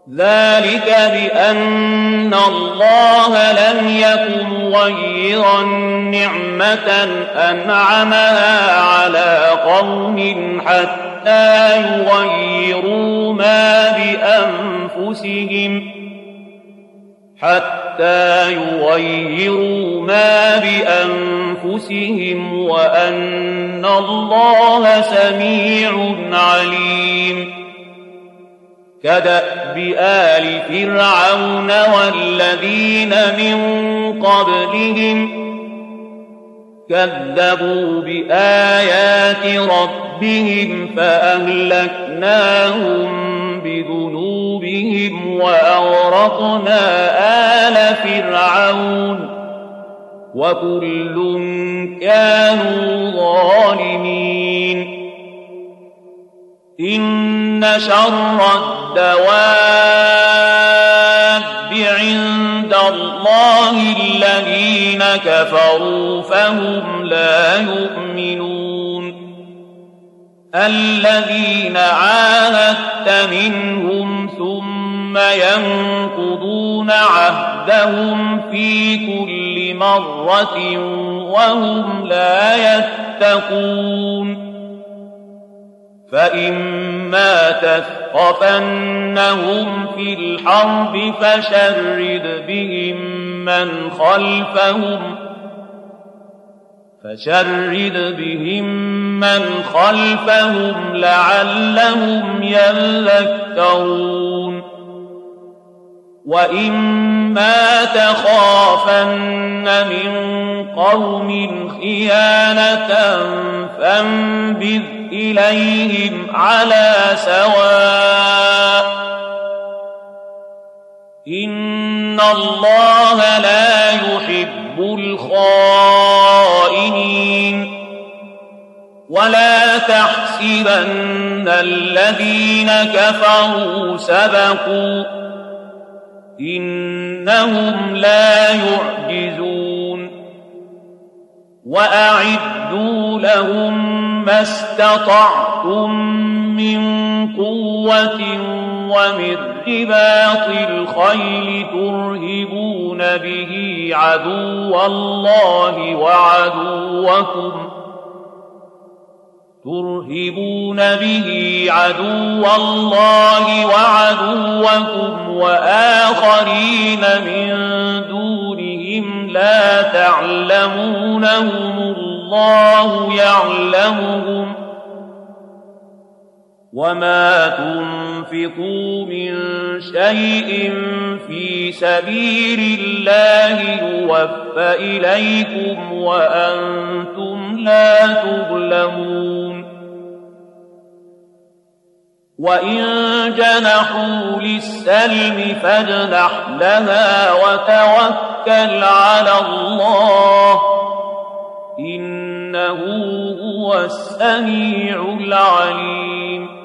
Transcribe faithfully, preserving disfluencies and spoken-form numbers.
ذلك بأن الله لم يك مغيرا نعمة أنعمها على قوم حتى يغيروا ما بأنفسهم حتى يغيروا ما بأنفسهم وأن الله سميع عليم. كدأب آل فرعون والذين من قبلهم كذبوا بآيات ربهم فأهلكناهم بذنوبهم وأغرقنا آل فرعون وكل كانوا ظالمين. إن شر الدواب عند الله الذين كفروا فهم لا يؤمنون. الذين عاهدت منهم ثم ينقضون عهدهم في كل مرة وهم لا يتقون. فإما تثقفنهم في الحرب فشرد بهم من خلفهم فشرد بهم من خلفهم لعلهم يذكرون. وإما تخافن من قوم خيانة فانبذ إليهم على سواء إن الله لا يحب الخائنين. ولا تحسبن الذين كفروا سبقوا إنهم لا يعجزون. وأعدوا لهم ما استطعتم من قوة ومن رباط الخيل ترهبون به عدو الله وعدوكم ترهبون به عدو الله وعدوكم وآخرين من دونهم لا تعلمونهم الله يعلمهم. وما تنفقوا من شيء في سبيل الله يوفى إليكم وأنتم لا تظلمون. وإن جنحوا للسلم فاجنح لها وتوكل على الله إنه هو السميع العليم.